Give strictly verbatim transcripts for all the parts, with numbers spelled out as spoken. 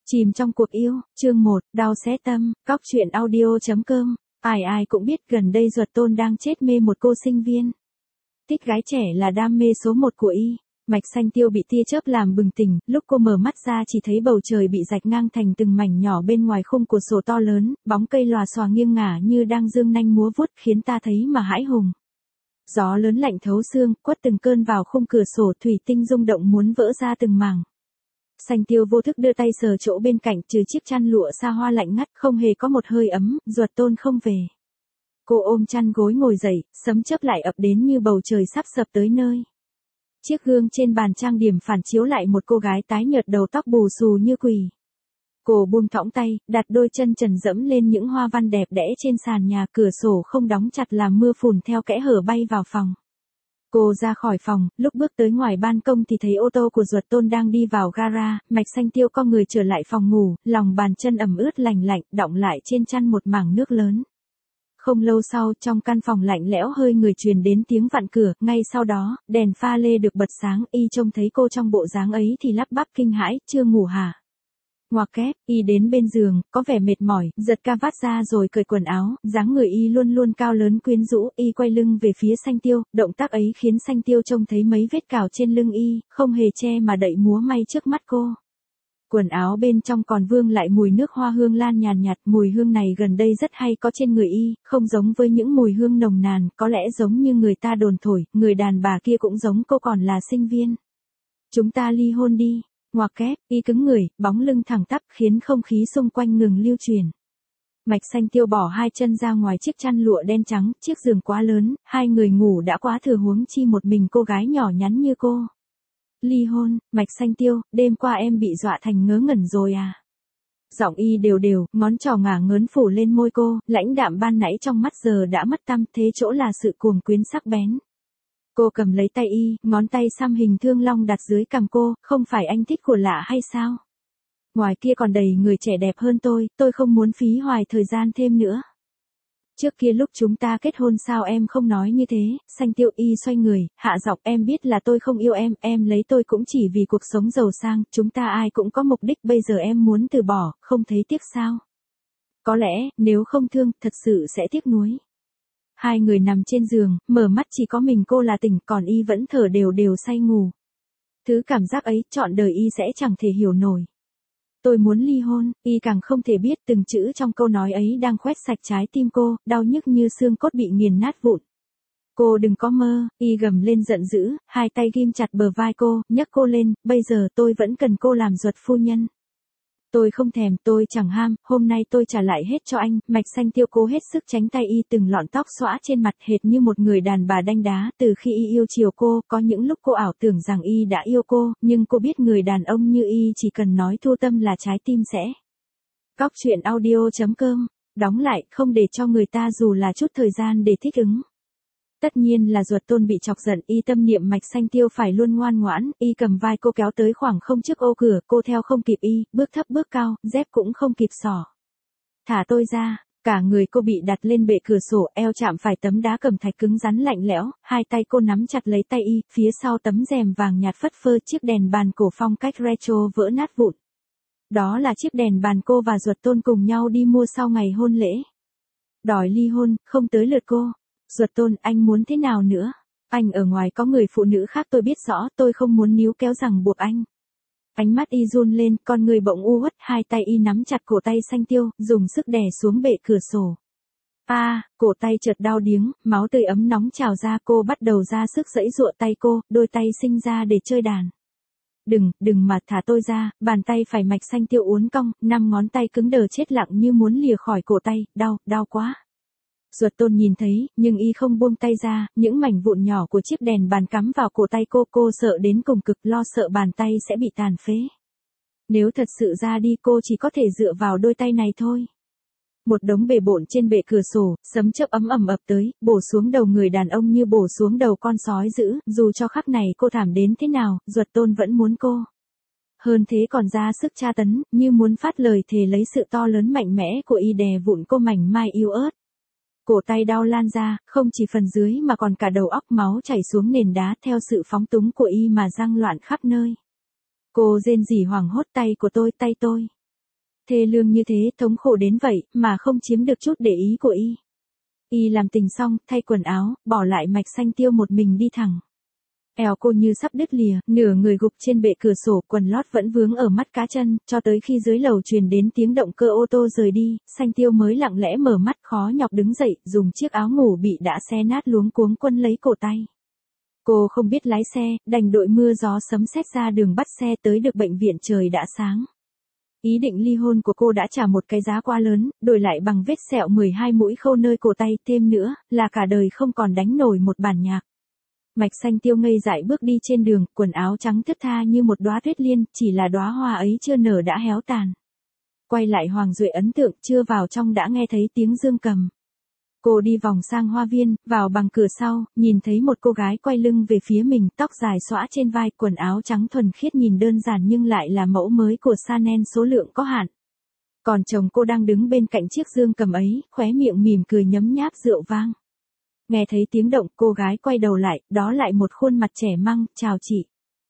Chìm trong cuộc yêu, chương một, đau xé tâm, cóc truyện audio.com. Ai ai cũng biết gần đây Duật Tôn đang chết mê một cô sinh viên. Thích gái trẻ là đam mê số một của y. Mạch Xanh Tiêu bị tia chớp làm bừng tỉnh, lúc cô mở mắt ra chỉ thấy bầu trời bị rạch ngang thành từng mảnh nhỏ bên ngoài khung cửa sổ to lớn, bóng cây lòa xòa nghiêng ngả như đang dương nanh múa vuốt khiến ta thấy mà hãi hùng. Gió lớn lạnh thấu xương, quất từng cơn vào khung cửa sổ, thủy tinh rung động muốn vỡ ra từng mảng. Xanh Tiêu vô thức đưa tay sờ chỗ bên cạnh, trừ chiếc chăn lụa xa hoa lạnh ngắt không hề có một hơi ấm. Duật Tôn không về. Cô ôm chăn gối ngồi dậy, sấm chớp lại ập đến như bầu trời sắp sập tới nơi. Chiếc gương trên bàn trang điểm phản chiếu lại một cô gái tái nhợt, đầu tóc bù xù như quỷ. Cô buông thõng tay, đặt đôi chân trần dẫm lên những hoa văn đẹp đẽ trên sàn nhà, cửa sổ không đóng chặt làm mưa phùn theo kẽ hở bay vào phòng. Cô ra khỏi phòng, lúc bước tới ngoài ban công thì thấy ô tô của Duật Tôn đang đi vào gara. Mạch Xanh Tiêu con người trở lại phòng ngủ, lòng bàn chân ẩm ướt lành lạnh, đọng lại trên chăn một mảng nước lớn. Không lâu sau, trong căn phòng lạnh lẽo hơi người truyền đến tiếng vặn cửa, ngay sau đó, đèn pha lê được bật sáng, y trông thấy cô trong bộ dáng ấy thì lắp bắp kinh hãi, chưa ngủ hả? Ngoặc kép, y đến bên giường, có vẻ mệt mỏi, giật ca vát ra rồi cởi quần áo, dáng người y luôn luôn cao lớn quyến rũ, y quay lưng về phía Xanh Tiêu, động tác ấy khiến Xanh Tiêu trông thấy mấy vết cào trên lưng y, không hề che mà đậy múa may trước mắt cô. Quần áo bên trong còn vương lại mùi nước hoa hương lan nhàn nhạt, mùi hương này gần đây rất hay có trên người y, không giống với những mùi hương nồng nàn, có lẽ giống như người ta đồn thổi, người đàn bà kia cũng giống cô còn là sinh viên. Chúng ta ly hôn đi. Ngoặc kép, y cứng người, bóng lưng thẳng tắp khiến không khí xung quanh ngừng lưu truyền. Mạch Xanh Tiêu bỏ hai chân ra ngoài chiếc chăn lụa đen trắng, chiếc giường quá lớn, hai người ngủ đã quá thừa huống chi một mình cô gái nhỏ nhắn như cô. Ly hôn, Mạch Xanh Tiêu, đêm qua em bị dọa thành ngớ ngẩn rồi à? Giọng y đều đều, ngón trỏ ngả ngớn phủ lên môi cô, lãnh đạm ban nãy trong mắt giờ đã mất tăm, thế chỗ là sự cuồng quyến sắc bén. Cô cầm lấy tay y, ngón tay xăm hình thương long đặt dưới cằm cô, không phải anh thích của lạ hay sao? Ngoài kia còn đầy người trẻ đẹp hơn tôi, tôi không muốn phí hoài thời gian thêm nữa. Trước kia lúc chúng ta kết hôn sao em không nói như thế? Xanh Tiêu y xoay người, hạ giọng, em biết là tôi không yêu em, em lấy tôi cũng chỉ vì cuộc sống giàu sang, chúng ta ai cũng có mục đích, bây giờ em muốn từ bỏ, không thấy tiếc sao? Có lẽ, nếu không thương, thật sự sẽ tiếc nuối. Hai người nằm trên giường, mở mắt chỉ có mình cô là tỉnh, còn y vẫn thở đều đều say ngủ. Thứ cảm giác ấy, trọn đời y sẽ chẳng thể hiểu nổi. Tôi muốn ly hôn, y càng không thể biết từng chữ trong câu nói ấy đang khoét sạch trái tim cô, đau nhức như xương cốt bị nghiền nát vụn. Cô đừng có mơ, y gầm lên giận dữ, hai tay ghim chặt bờ vai cô, nhấc cô lên, bây giờ tôi vẫn cần cô làm Duật phu nhân. Tôi không thèm, tôi chẳng ham, hôm nay tôi trả lại hết cho anh. Mạch Xanh Tiêu cố hết sức tránh tay y, từng lọn tóc xõa trên mặt hệt như một người đàn bà đanh đá. Từ khi y yêu chiều cô, có những lúc cô ảo tưởng rằng y đã yêu cô, nhưng cô biết người đàn ông như y chỉ cần nói thu tâm là trái tim sẽ. Cóc truyện audio.com, đóng lại, không để cho người ta dù là chút thời gian để thích ứng. Tất nhiên là Duật Tôn bị chọc giận, y tâm niệm Mạch Xanh Tiêu phải luôn ngoan ngoãn, y cầm vai cô kéo tới khoảng không trước ô cửa, cô theo không kịp y, bước thấp bước cao, dép cũng không kịp xỏ. Thả tôi ra, cả người cô bị đặt lên bệ cửa sổ, eo chạm phải tấm đá cẩm thạch cứng rắn lạnh lẽo, hai tay cô nắm chặt lấy tay y, phía sau tấm rèm vàng nhạt phất phơ, chiếc đèn bàn cổ phong cách retro vỡ nát vụn. Đó là chiếc đèn bàn cô và Duật Tôn cùng nhau đi mua sau ngày hôn lễ. Đòi ly hôn, không tới lượt cô. Duật Tôn, anh muốn thế nào nữa? Anh ở ngoài có người phụ nữ khác tôi biết rõ, tôi không muốn níu kéo rằng buộc anh. Ánh mắt y run lên, con người bỗng u uất, hai tay y nắm chặt cổ tay Xanh Tiêu, dùng sức đè xuống bệ cửa sổ. A, à, cổ tay chợt đau điếng, máu tươi ấm nóng trào ra, cô bắt đầu ra sức giãy giụa tay cô, đôi tay sinh ra để chơi đàn. Đừng, đừng mà, thả tôi ra, bàn tay phải Mạch Xanh Tiêu uốn cong, năm ngón tay cứng đờ chết lặng như muốn lìa khỏi cổ tay, đau, đau quá. Duật Tôn nhìn thấy, nhưng y không buông tay ra, những mảnh vụn nhỏ của chiếc đèn bàn cắm vào cổ tay cô, cô sợ đến cùng cực, lo sợ bàn tay sẽ bị tàn phế. Nếu thật sự ra đi cô chỉ có thể dựa vào đôi tay này thôi. Một đống bề bộn trên bệ cửa sổ, sấm chớp ấm ẩm ập tới, bổ xuống đầu người đàn ông như bổ xuống đầu con sói dữ, dù cho khắc này cô thảm đến thế nào, Duật Tôn vẫn muốn cô. Hơn thế còn ra sức tra tấn, như muốn phát lời thề lấy sự to lớn mạnh mẽ của y đè vụn cô mảnh mai yếu ớt. Cổ tay đau lan ra, không chỉ phần dưới mà còn cả đầu óc, máu chảy xuống nền đá theo sự phóng túng của y mà răng loạn khắp nơi. Cô rên rỉ hoảng hốt, tay của tôi, tay tôi. Thê lương như thế, thống khổ đến vậy, mà không chiếm được chút để ý của y. Y làm tình xong, thay quần áo, bỏ lại Mạch Xanh Tiêu một mình đi thẳng. Eo cô như sắp đứt lìa, nửa người gục trên bệ cửa sổ, quần lót vẫn vướng ở mắt cá chân, cho tới khi dưới lầu truyền đến tiếng động cơ ô tô rời đi, Xanh Tiêu mới lặng lẽ mở mắt, khó nhọc đứng dậy, dùng chiếc áo ngủ bị đã xé nát luống cuống quấn lấy cổ tay. Cô không biết lái xe, đành đội mưa gió sấm sét ra đường bắt xe tới được bệnh viện trời đã sáng. Ý định ly hôn của cô đã trả một cái giá quá lớn, đổi lại bằng vết sẹo mười hai mũi khâu nơi cổ tay, thêm nữa, là cả đời không còn đánh nổi một bản nhạc. Mạch Xanh Tiêu ngây dại bước đi trên đường, quần áo trắng thướt tha như một đóa tuyết liên, chỉ là đóa hoa ấy chưa nở đã héo tàn. Quay lại Hoàng Duệ ấn tượng, chưa vào trong đã nghe thấy tiếng dương cầm. Cô đi vòng sang hoa viên, vào bằng cửa sau, nhìn thấy một cô gái quay lưng về phía mình, tóc dài xõa trên vai, quần áo trắng thuần khiết nhìn đơn giản nhưng lại là mẫu mới của Chanel số lượng có hạn. Còn chồng cô đang đứng bên cạnh chiếc dương cầm ấy, khóe miệng mỉm cười nhấm nháp rượu vang. Nghe thấy tiếng động, cô gái quay đầu lại, đó lại một khuôn mặt trẻ măng, chào chị.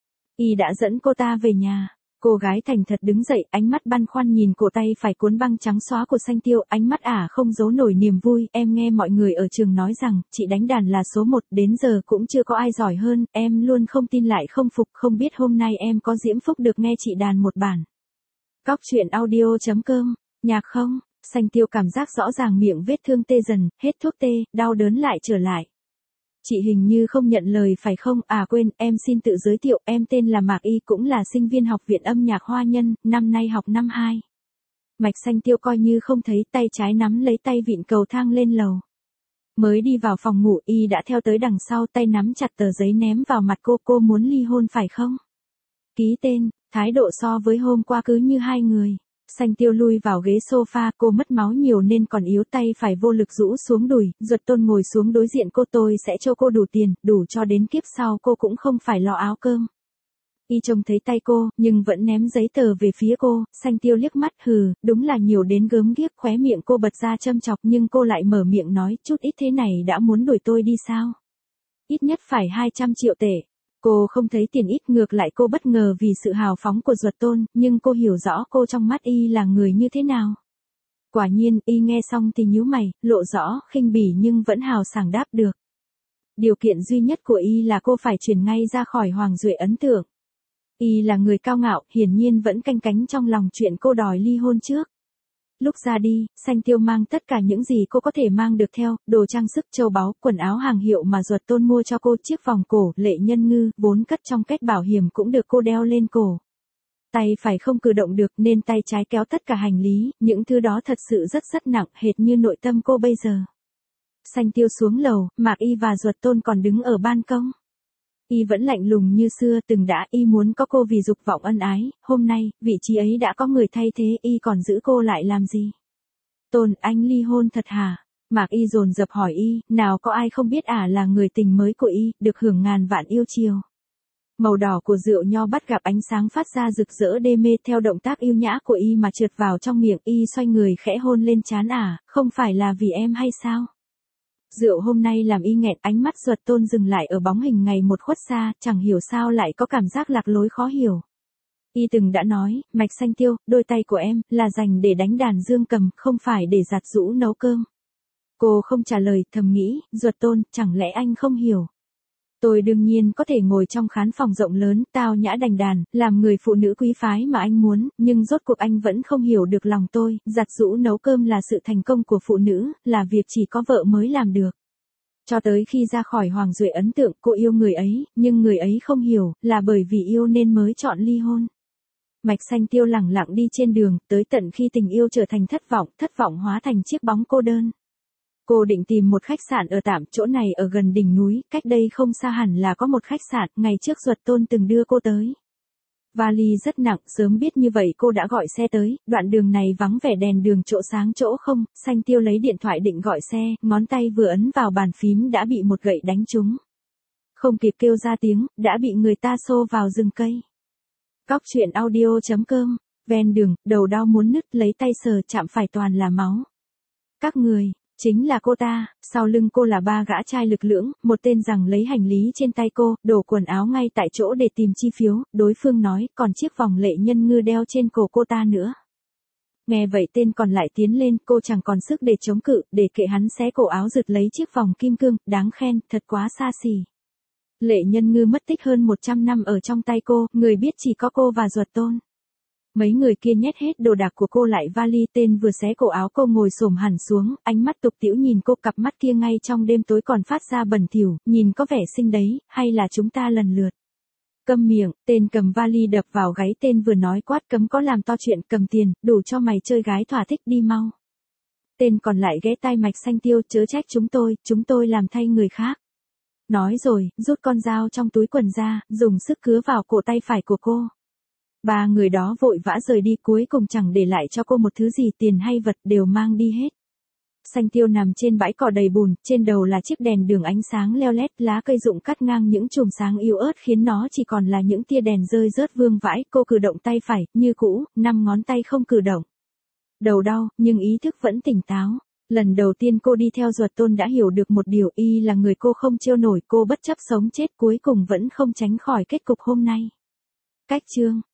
Y đã dẫn cô ta về nhà. Cô gái thành thật đứng dậy, ánh mắt băn khoăn nhìn cổ tay phải cuốn băng trắng xóa của Xanh Tiêu, ánh mắt ả không giấu nổi niềm vui. Em nghe mọi người ở trường nói rằng, chị đánh đàn là số một, đến giờ cũng chưa có ai giỏi hơn, em luôn không tin lại không phục, không biết hôm nay em có diễm phúc được nghe chị đàn một bản. Cóc truyện audio chấm com, nhạc không? Xanh Tiêu cảm giác rõ ràng miệng vết thương tê dần, hết thuốc tê, đau đớn lại trở lại. Chị hình như không nhận lời phải không? À quên, em xin tự giới thiệu, em tên là Mạc Y, cũng là sinh viên học viện âm nhạc Hoa Nhân, năm nay học năm hai. Mạch Xanh Tiêu coi như không thấy, tay trái nắm lấy tay vịn cầu thang lên lầu. Mới đi vào phòng ngủ, Y đã theo tới đằng sau, tay nắm chặt tờ giấy ném vào mặt cô, cô muốn ly hôn phải không? Ký tên, thái độ so với hôm qua cứ như hai người. Xanh Tiêu lui vào ghế sofa, cô mất máu nhiều nên còn yếu, tay phải vô lực rũ xuống đùi, Duật Tôn ngồi xuống đối diện cô, tôi sẽ cho cô đủ tiền, đủ cho đến kiếp sau cô cũng không phải lo áo cơm. Y trông thấy tay cô, nhưng vẫn ném giấy tờ về phía cô, Xanh Tiêu liếc mắt, hừ, đúng là nhiều đến gớm ghiếc, khóe miệng cô bật ra châm chọc nhưng cô lại mở miệng nói, chút ít thế này đã muốn đuổi tôi đi sao? Ít nhất phải hai trăm triệu tệ. Cô không thấy tiền ít, ngược lại cô bất ngờ vì sự hào phóng của Duật Tôn, nhưng cô hiểu rõ cô trong mắt Y là người như thế nào. Quả nhiên, Y nghe xong thì nhíu mày, lộ rõ, khinh bỉ nhưng vẫn hào sảng đáp được. Điều kiện duy nhất của Y là cô phải chuyển ngay ra khỏi Hoàng Duệ ấn tượng. Y là người cao ngạo, hiển nhiên vẫn canh cánh trong lòng chuyện cô đòi ly hôn trước. Lúc ra đi, Xanh Tiêu mang tất cả những gì cô có thể mang được theo, đồ trang sức, châu báu, quần áo hàng hiệu mà Duật Tôn mua cho cô, chiếc vòng cổ, lệ nhân ngư, vốn cất trong két bảo hiểm cũng được cô đeo lên cổ. Tay phải không cử động được nên tay trái kéo tất cả hành lý, những thứ đó thật sự rất rất nặng, hệt như nội tâm cô bây giờ. Xanh Tiêu xuống lầu, Mạc Y và Duật Tôn còn đứng ở ban công. Y vẫn lạnh lùng như xưa, từng đã, Y muốn có cô vì dục vọng ân ái, hôm nay, vị trí ấy đã có người thay thế, Y còn giữ cô lại làm gì? Tôn, anh ly hôn thật hả? Mạc Y dồn dập hỏi Y, nào có ai không biết ả là người tình mới của Y, được hưởng ngàn vạn yêu chiều. Màu đỏ của rượu nho bắt gặp ánh sáng phát ra rực rỡ đê mê, theo động tác yêu nhã của Y mà trượt vào trong miệng. Y xoay người khẽ hôn lên trán ả, không phải là vì em hay sao? Rượu hôm nay làm Y nghẹn, ánh mắt Duật Tôn dừng lại ở bóng hình ngày một khuất xa, chẳng hiểu sao lại có cảm giác lạc lối khó hiểu. Y từng đã nói, Mạch Xanh Tiêu, đôi tay của em, là dành để đánh đàn dương cầm, không phải để giặt giũ nấu cơm. Cô không trả lời, thầm nghĩ, Duật Tôn, chẳng lẽ anh không hiểu? Tôi đương nhiên có thể ngồi trong khán phòng rộng lớn, tao nhã đành đàn, làm người phụ nữ quý phái mà anh muốn, nhưng rốt cuộc anh vẫn không hiểu được lòng tôi, giặt giũ nấu cơm là sự thành công của phụ nữ, là việc chỉ có vợ mới làm được. Cho tới khi ra khỏi Hoàng Duệ ấn tượng, cô yêu người ấy, nhưng người ấy không hiểu, là bởi vì yêu nên mới chọn ly hôn. Mạch Xanh Tiêu lẳng lặng đi trên đường, tới tận khi tình yêu trở thành thất vọng, thất vọng hóa thành chiếc bóng cô đơn. Cô định tìm một khách sạn ở tạm, chỗ này ở gần đỉnh núi, cách đây không xa hẳn là có một khách sạn, ngày trước Duật Tôn từng đưa cô tới. Vali rất nặng, sớm biết như vậy cô đã gọi xe tới, đoạn đường này vắng vẻ, đèn đường chỗ sáng chỗ không. Xanh Tiêu lấy điện thoại định gọi xe, ngón tay vừa ấn vào bàn phím đã bị một gậy đánh trúng. Không kịp kêu ra tiếng, đã bị người ta xô vào rừng cây. Cóc truyện audio chấm com, ven đường, đầu đau muốn nứt, lấy tay sờ chạm phải toàn là máu. Các người, chính là cô ta, sau lưng cô là ba gã trai lực lưỡng, một tên rằng lấy hành lý trên tay cô, đổ quần áo ngay tại chỗ để tìm chi phiếu, đối phương nói, còn chiếc vòng lệ nhân ngư đeo trên cổ cô ta nữa. Nghe vậy tên còn lại tiến lên, cô chẳng còn sức để chống cự, để kệ hắn xé cổ áo giật lấy chiếc vòng kim cương, đáng khen, thật quá xa xỉ. Lệ Nhân Ngư mất tích hơn một trăm năm ở trong tay cô, người biết chỉ có cô và Duật Tôn. Mấy người kia nhét hết đồ đạc của cô lại vali, tên vừa xé cổ áo cô ngồi xổm hẳn xuống, ánh mắt tục tĩu nhìn cô, cặp mắt kia ngay trong đêm tối còn phát ra bẩn thỉu, nhìn có vẻ xinh đấy, hay là chúng ta lần lượt. Câm miệng, tên cầm vali đập vào gáy tên vừa nói, quát cấm có làm to chuyện, cầm tiền, đủ cho mày chơi gái thỏa thích, đi mau. Tên còn lại ghé tai Mạch Xanh Tiêu, chớ trách chúng tôi, chúng tôi làm thay người khác. Nói rồi, rút con dao trong túi quần ra, dùng sức cứa vào cổ tay phải của cô. Ba người đó vội vã rời đi, cuối cùng chẳng để lại cho cô một thứ gì, tiền hay vật đều mang đi hết. Xanh Tiêu nằm trên bãi cỏ đầy bùn, trên đầu là chiếc đèn đường ánh sáng leo lét, lá cây rụng cắt ngang những chùm sáng yếu ớt khiến nó chỉ còn là những tia đèn rơi rớt vương vãi. Cô cử động tay phải, như cũ, năm ngón tay không cử động. Đầu đau, nhưng ý thức vẫn tỉnh táo. Lần đầu tiên cô đi theo Duật Tôn đã hiểu được một điều, y là người cô không trêu nổi, cô bất chấp sống chết cuối cùng vẫn không tránh khỏi kết cục hôm nay. Cách chương